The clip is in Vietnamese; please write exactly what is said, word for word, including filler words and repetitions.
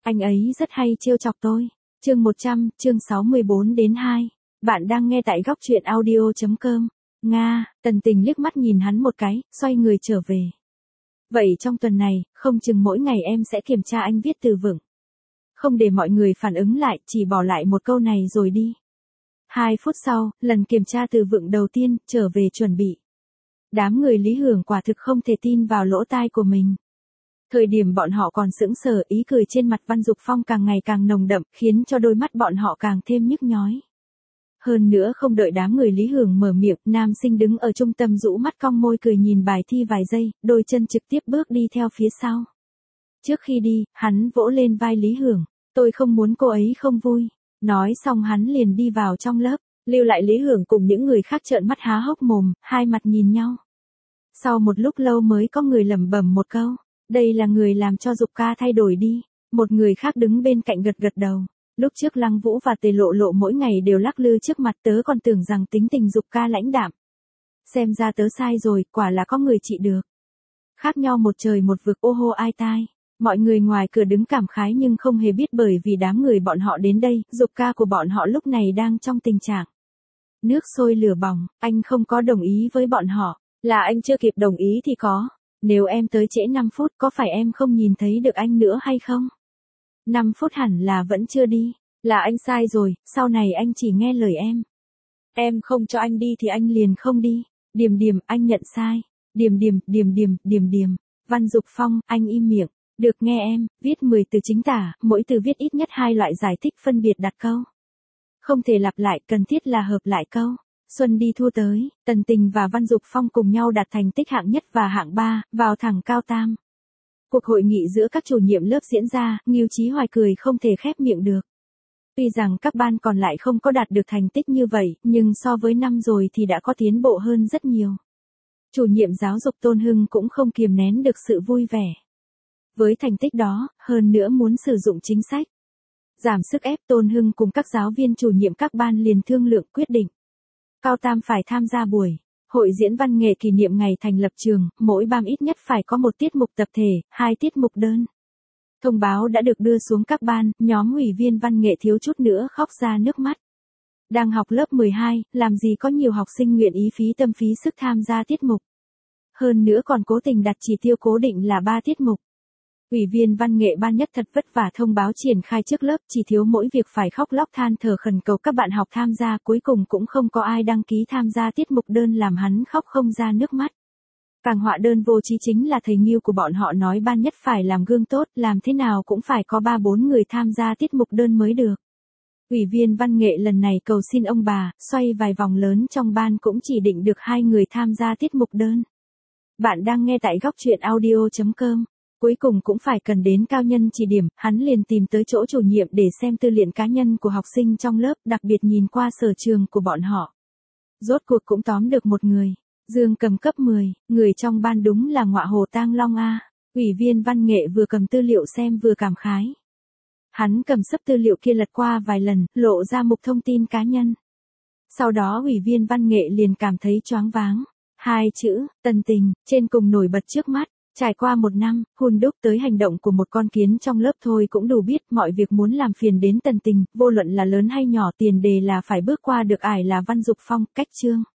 Anh ấy rất hay trêu chọc tôi. Chương một trăm, chương sáu mươi bốn đến hai. Bạn đang nghe tại góc truyện audio chấm com. Nga, Tần Tình liếc mắt nhìn hắn một cái, xoay người trở về. Vậy trong tuần này, không chừng mỗi ngày em sẽ kiểm tra anh viết từ vựng. Không để mọi người phản ứng lại, chỉ bỏ lại một câu này rồi đi. Hai phút sau, lần kiểm tra từ vựng đầu tiên, trở về chuẩn bị. Đám người Lý Hưởng quả thực không thể tin vào lỗ tai của mình. Thời điểm bọn họ còn sững sờ, ý cười trên mặt Văn Dục Phong càng ngày càng nồng đậm, khiến cho đôi mắt bọn họ càng thêm nhức nhói. Hơn nữa không đợi đám người Lý Hưởng mở miệng, nam sinh đứng ở trung tâm rũ mắt cong môi cười nhìn bài thi vài giây, đôi chân trực tiếp bước đi theo phía sau. Trước khi đi, hắn vỗ lên vai Lý Hưởng, tôi không muốn cô ấy không vui. Nói xong hắn liền đi vào trong lớp, lưu lại Lý Hưởng cùng những người khác trợn mắt há hốc mồm, hai mặt nhìn nhau. Sau một lúc lâu mới có người lẩm bẩm một câu, đây là người làm cho Dục ca thay đổi đi. Một người khác đứng bên cạnh gật gật đầu. Lúc trước Lăng Vũ và Tề Lộ Lộ mỗi ngày đều lắc lư trước mặt tớ còn tưởng rằng tính tình Dục ca lãnh đạm. Xem ra tớ sai rồi, quả là có người trị được. Khác nhau một trời một vực, ô hô ai tai. Mọi người ngoài cửa đứng cảm khái nhưng không hề biết bởi vì đám người bọn họ đến đây, Dục ca của bọn họ lúc này đang trong tình trạng nước sôi lửa bỏng, anh không có đồng ý với bọn họ, là anh chưa kịp đồng ý thì có. Nếu em tới trễ năm phút có phải em không nhìn thấy được anh nữa hay không? năm phút hẳn là vẫn chưa đi, là anh sai rồi, sau này anh chỉ nghe lời em. Em không cho anh đi thì anh liền không đi. Điềm Điềm, anh nhận sai. Điềm Điềm, Điềm Điềm, Điềm Điềm. Văn Dục Phong, anh im miệng. Được nghe em, viết mười từ chính tả, mỗi từ viết ít nhất hai loại giải thích phân biệt đặt câu. Không thể lặp lại, cần thiết là hợp lại câu. Xuân đi thu tới, Tần Tình và Văn Dục Phong cùng nhau đạt thành tích hạng nhất và hạng ba, vào thẳng cao tam. Cuộc hội nghị giữa các chủ nhiệm lớp diễn ra, Ngưu Chí Hoài cười không thể khép miệng được. Tuy rằng các ban còn lại không có đạt được thành tích như vậy, nhưng so với năm rồi thì đã có tiến bộ hơn rất nhiều. Chủ nhiệm giáo dục Tôn Hưng cũng không kiềm nén được sự vui vẻ. Với thành tích đó, hơn nữa muốn sử dụng chính sách giảm sức ép, Tôn Hưng cùng các giáo viên chủ nhiệm các ban liền thương lượng quyết định. Cao tam phải tham gia buổi hội diễn văn nghệ kỷ niệm ngày thành lập trường, mỗi ban ít nhất phải có một tiết mục tập thể, hai tiết mục đơn. Thông báo đã được đưa xuống các ban, nhóm ủy viên văn nghệ thiếu chút nữa khóc ra nước mắt. Đang học lớp mười hai, làm gì có nhiều học sinh nguyện ý phí tâm phí sức tham gia tiết mục. Hơn nữa còn cố tình đặt chỉ tiêu cố định là ba tiết mục. Ủy viên văn nghệ ban nhất thật vất vả thông báo triển khai trước lớp, chỉ thiếu mỗi việc phải khóc lóc than thở khẩn cầu các bạn học tham gia, cuối cùng cũng không có ai đăng ký tham gia tiết mục đơn làm hắn khóc không ra nước mắt. Càng họa đơn vô trí chính là thầy Ngưu của bọn họ nói ban nhất phải làm gương tốt, làm thế nào cũng phải có ba bốn người tham gia tiết mục đơn mới được. Ủy viên văn nghệ lần này cầu xin ông bà, xoay vài vòng lớn trong ban cũng chỉ định được hai người tham gia tiết mục đơn. Bạn đang nghe tại góc truyện audio chấm com. Cuối cùng cũng phải cần đến cao nhân chỉ điểm, hắn liền tìm tới chỗ chủ nhiệm để xem tư liệu cá nhân của học sinh trong lớp, đặc biệt nhìn qua sở trường của bọn họ. Rốt cuộc cũng tóm được một người. Dương Cầm cấp mười, người trong ban đúng là ngọa hồ tang long a. Ủy viên văn nghệ vừa cầm tư liệu xem vừa cảm khái. Hắn cầm sấp tư liệu kia lật qua vài lần, lộ ra mục thông tin cá nhân. Sau đó ủy viên văn nghệ liền cảm thấy choáng váng. Hai chữ, Tần Tình, trên cùng nổi bật trước mắt. Trải qua một năm, hun đúc tới hành động của một con kiến trong lớp thôi cũng đủ biết mọi việc muốn làm phiền đến Tần Tình, vô luận là lớn hay nhỏ, tiền đề là phải bước qua được ải là Văn Dục Phong, cách chương.